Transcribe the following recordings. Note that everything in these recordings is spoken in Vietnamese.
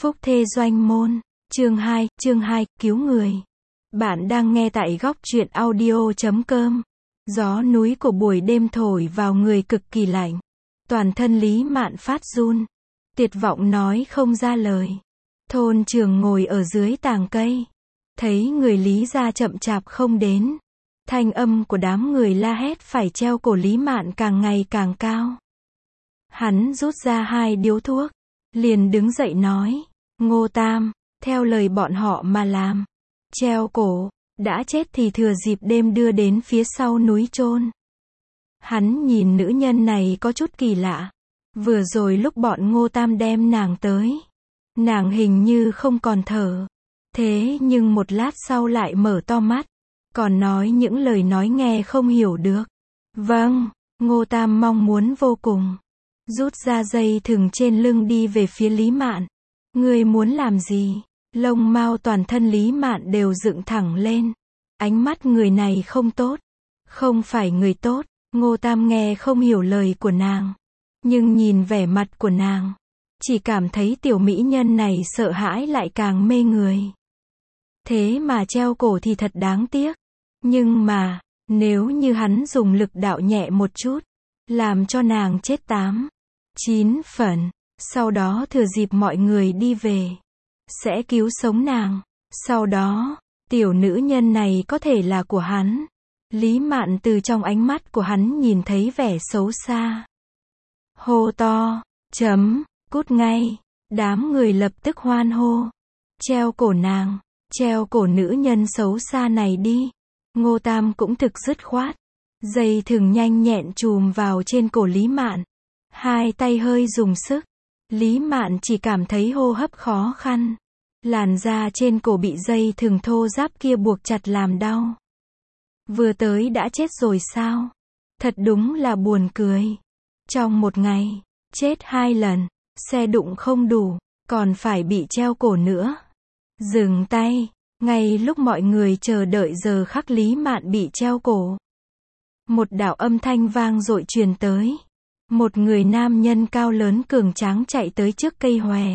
Phúc Thê Doanh Môn, chương 2, cứu người. Bạn đang nghe tại góc truyện audio.com. Gió núi của buổi đêm thổi vào người cực kỳ lạnh. Toàn thân Lý Mạn phát run. Tuyệt vọng nói không ra lời. Thôn Trường ngồi ở dưới tàng cây. Thấy người Lý ra chậm chạp không đến. Thanh âm của đám người la hét phải treo cổ Lý Mạn càng ngày càng cao. Hắn rút ra 2 điếu thuốc. Liền đứng dậy nói. Ngô Tam, theo lời bọn họ mà làm. Treo cổ, đã chết thì thừa dịp đêm đưa đến phía sau núi chôn. Hắn nhìn nữ nhân này có chút kỳ lạ. Vừa rồi lúc bọn Ngô Tam đem nàng tới. Nàng hình như không còn thở. Thế nhưng một lát sau lại mở to mắt. Còn nói những lời nói nghe không hiểu được. Vâng, Ngô Tam mong muốn vô cùng. Rút ra dây thừng trên lưng đi về phía Lý Mạn. Ngươi muốn làm gì? Lông mao toàn thân Lý Mạn đều dựng thẳng lên. Ánh mắt người này không tốt. Không phải người tốt. Ngô Tam nghe không hiểu lời của nàng. Nhưng nhìn vẻ mặt của nàng. Chỉ cảm thấy tiểu mỹ nhân này sợ hãi lại càng mê người. Thế mà treo cổ thì thật đáng tiếc. Nhưng mà, nếu như hắn dùng lực đạo nhẹ một chút. Làm cho nàng chết 8, 9 phần. Sau đó thừa dịp mọi người đi về. Sẽ cứu sống nàng. Sau đó, tiểu nữ nhân này có thể là của hắn. Lý Mạn từ trong ánh mắt của hắn nhìn thấy vẻ xấu xa. Hô to, cút ngay. Đám người lập tức hoan hô. Treo cổ nàng, treo cổ nữ nhân xấu xa này đi. Ngô Tam cũng thực dứt khoát. Dây thừng nhanh nhẹn chùm vào trên cổ Lý Mạn. 2 tay hơi dùng sức. Lý Mạn chỉ cảm thấy hô hấp khó khăn. Làn da trên cổ bị dây thừng thô ráp kia buộc chặt làm đau. Vừa tới đã chết rồi sao? Thật đúng là buồn cười. Trong một ngày, chết 2 lần, xe đụng không đủ, còn phải bị treo cổ nữa. Dừng tay, ngay lúc mọi người chờ đợi giờ khắc Lý Mạn bị treo cổ. Một đạo âm thanh vang dội truyền tới. Một người nam nhân cao lớn cường tráng chạy tới trước cây hòe.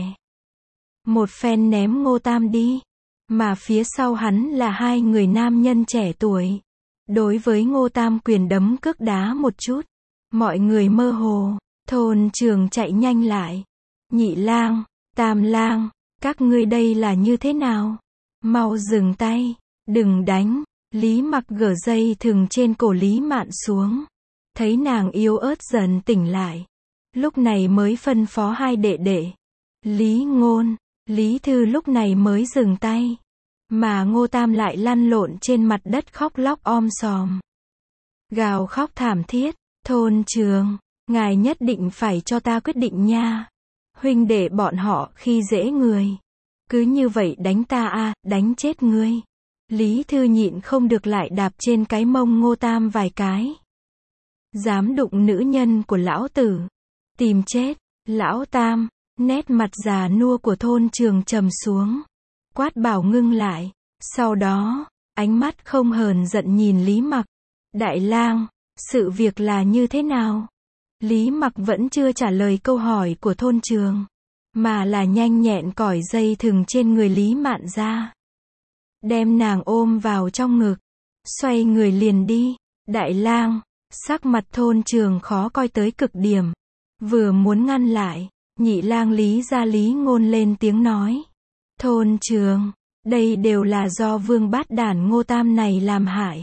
Một phen ném Ngô Tam đi. Mà phía sau hắn là 2 người nam nhân trẻ tuổi. Đối với Ngô Tam quyền đấm cước đá một chút. Mọi người mơ hồ. Thôn Trường chạy nhanh lại. Nhị lang, Tam lang, các ngươi đây là như thế nào? Mau dừng tay, đừng đánh. Lý Mặc gỡ dây thừng trên cổ Lý Mạn xuống. Thấy nàng yếu ớt dần tỉnh lại. Lúc này mới phân phó 2 đệ đệ. Lý Ngôn, Lý Thư lúc này mới dừng tay. Mà Ngô Tam lại lăn lộn trên mặt đất khóc lóc sòm. Gào khóc thảm thiết. Thôn Trường, ngài nhất định phải cho ta quyết định nha. Huynh đệ bọn họ khi dễ người. Cứ như vậy đánh ta đánh chết ngươi. Lý Thư nhịn không được lại đạp trên cái mông Ngô Tam vài cái. Dám đụng nữ nhân của lão tử. Tìm chết. Lão Tam, nét mặt già nua của Thôn Trường trầm xuống. Quát bảo ngưng lại. Sau đó, ánh mắt không hờn giận nhìn Lý Mặc. Đại lang, sự việc là như thế nào? Lý Mặc vẫn chưa trả lời câu hỏi của Thôn Trường. Mà là nhanh nhẹn cởi dây thừng trên người Lý Mạn ra. Đem nàng ôm vào trong ngực. Xoay người liền đi. Đại lang, sắc mặt Thôn Trường khó coi tới cực điểm. Vừa muốn ngăn lại, nhị lang Lý ra Lý Ngôn lên tiếng nói. Thôn Trường, đây đều là do vương bát đản Ngô Tam này làm hại.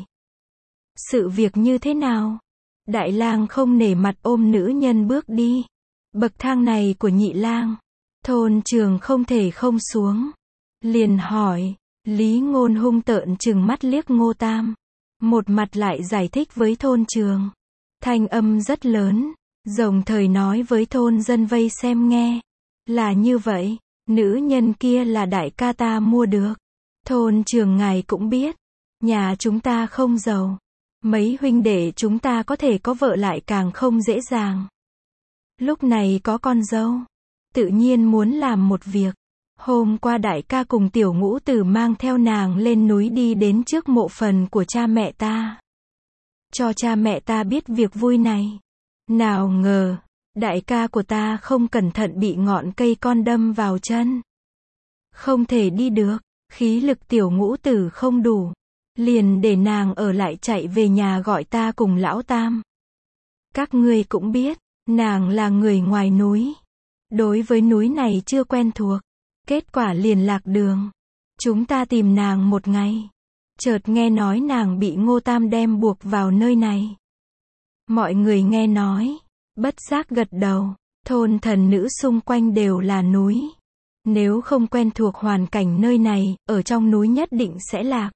Sự việc như thế nào? Đại lang không nể mặt ôm nữ nhân bước đi. Bậc thang này của nhị lang. Thôn Trường không thể không xuống. Liền hỏi. Lý Ngôn hung tợn trừng mắt liếc Ngô Tam. Một mặt lại giải thích với Thôn Trường. Thanh âm rất lớn. Đồng thời nói với thôn dân vây xem nghe. Là như vậy. Nữ nhân kia là đại ca ta mua được. Thôn Trường ngài cũng biết. Nhà chúng ta không giàu. Mấy huynh đệ chúng ta có thể có vợ lại càng không dễ dàng. Lúc này có con dâu. Tự nhiên muốn làm một việc. Hôm qua đại ca cùng tiểu ngũ tử mang theo nàng lên núi đi đến trước mộ phần của cha mẹ ta. Cho cha mẹ ta biết việc vui này. Nào ngờ, đại ca của ta không cẩn thận bị ngọn cây con đâm vào chân. không thể đi được, khí lực tiểu ngũ tử không đủ, liền để nàng ở lại chạy về nhà gọi ta cùng lão tam. Các ngươi cũng biết, nàng là người ngoài núi, đối với núi này chưa quen thuộc, kết quả liền lạc đường. Chúng ta tìm nàng một ngày, chợt nghe nói nàng bị Ngô Tam đem buộc vào nơi này. Mọi người nghe nói, bất giác gật đầu, thôn thần nữ xung quanh đều là núi. Nếu không quen thuộc hoàn cảnh nơi này, ở trong núi nhất định sẽ lạc.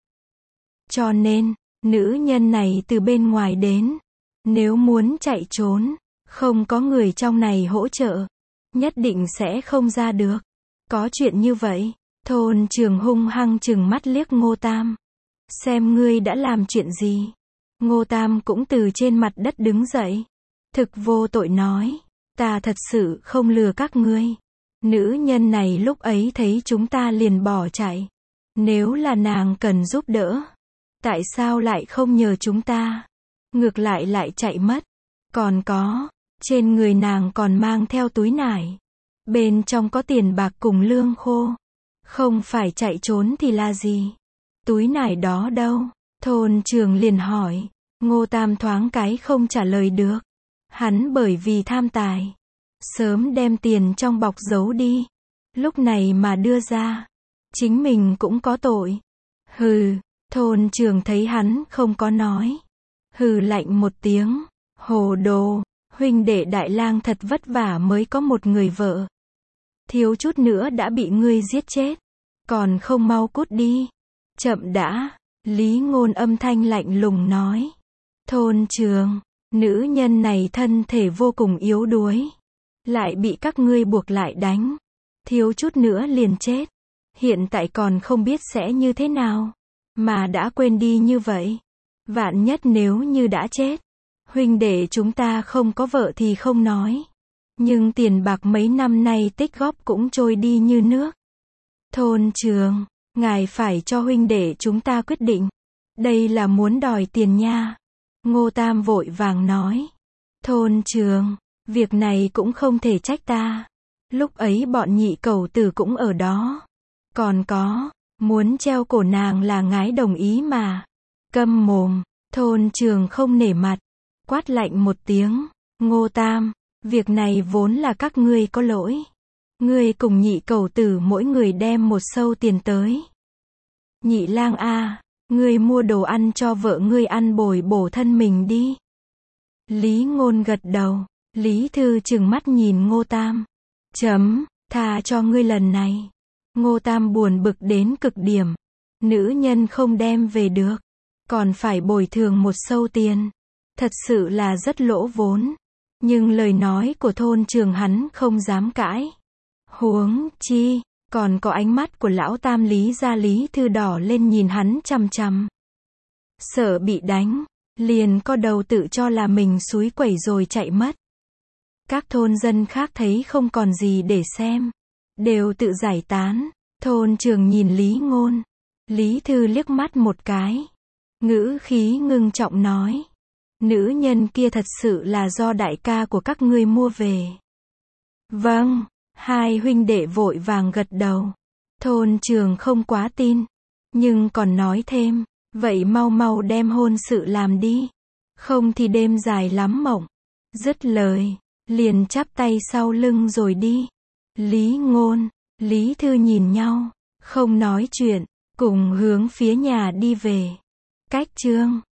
Cho nên, nữ nhân này từ bên ngoài đến, nếu muốn chạy trốn, không có người trong này hỗ trợ, nhất định sẽ không ra được. Có chuyện như vậy, thôn Trường hung hăng trừng mắt liếc Ngô Tam. Xem ngươi đã làm chuyện gì. Ngô Tam cũng từ trên mặt đất đứng dậy. Thực vô tội nói, ta thật sự không lừa các ngươi. Nữ nhân này lúc ấy thấy chúng ta liền bỏ chạy. Nếu là nàng cần giúp đỡ, tại sao lại không nhờ chúng ta? Ngược lại chạy mất. Còn có, trên người nàng còn mang theo túi nải. Bên trong có tiền bạc cùng lương khô. Không phải chạy trốn thì là gì? Túi nải đó đâu? Thôn Trường liền hỏi. Ngô Tam thoáng cái không trả lời được. Hắn bởi vì tham tài, sớm đem tiền trong bọc giấu đi. Lúc này mà đưa ra, chính mình cũng có tội. Hừ, thôn Trường thấy hắn không có nói. Hừ lạnh một tiếng. Hồ đồ, huynh đệ Đại Lang thật vất vả mới có một người vợ. Thiếu chút nữa đã bị ngươi giết chết. Còn không mau cút đi. Chậm đã, Lý Ngôn âm thanh lạnh lùng nói. Thôn Trường, nữ nhân này thân thể vô cùng yếu đuối. Lại bị các ngươi buộc lại đánh. Thiếu chút nữa liền chết. Hiện tại còn không biết sẽ như thế nào. Mà đã quên đi như vậy. Vạn nhất nếu như đã chết. Huynh đệ chúng ta không có vợ thì không nói. Nhưng tiền bạc mấy năm nay tích góp cũng trôi đi như nước. Thôn Trường, ngài phải cho huynh đệ chúng ta quyết định. Đây là muốn đòi tiền nha. Ngô Tam vội vàng nói. Thôn Trường, việc này cũng không thể trách ta. Lúc ấy bọn nhị cẩu tử cũng ở đó. Còn có, muốn treo cổ nàng là ngái đồng ý mà. Câm mồm, thôn Trường không nể mặt. Quát lạnh một tiếng. Ngô Tam, việc này vốn là các ngươi có lỗi. Ngươi cùng nhị cẩu tử mỗi người đem một sâu tiền tới. Nhị lang a, ngươi mua đồ ăn cho vợ ngươi ăn bồi bổ thân mình đi. Lý Ngôn gật đầu. Lý Thư trừng mắt nhìn Ngô Tam. Tha cho ngươi lần này. Ngô Tam buồn bực đến cực điểm. Nữ nhân không đem về được, còn phải bồi thường một sâu tiền. Thật sự là rất lỗ vốn. Nhưng lời nói của thôn Trường hắn không dám cãi. Huống chi, còn có ánh mắt của lão tam Lý gia Lý Thư đỏ lên nhìn hắn chằm chằm. Sợ bị đánh, liền co đầu tự cho là mình xúi quẩy rồi chạy mất. Các thôn dân khác thấy không còn gì để xem, đều tự giải tán. Thôn Trường nhìn Lý Ngôn, Lý Thư liếc mắt một cái, ngữ khí ngưng trọng nói. Nữ nhân kia thật sự là do đại ca của các ngươi mua về. Vâng, hai huynh đệ vội vàng gật đầu. Thôn Trường không quá tin, nhưng còn nói thêm, vậy mau mau đem hôn sự làm đi, không thì đêm dài lắm mộng. Dứt lời, liền chắp tay sau lưng rồi đi. Lý Ngôn, Lý Thư nhìn nhau, không nói chuyện, cùng hướng phía nhà đi về. Cách chương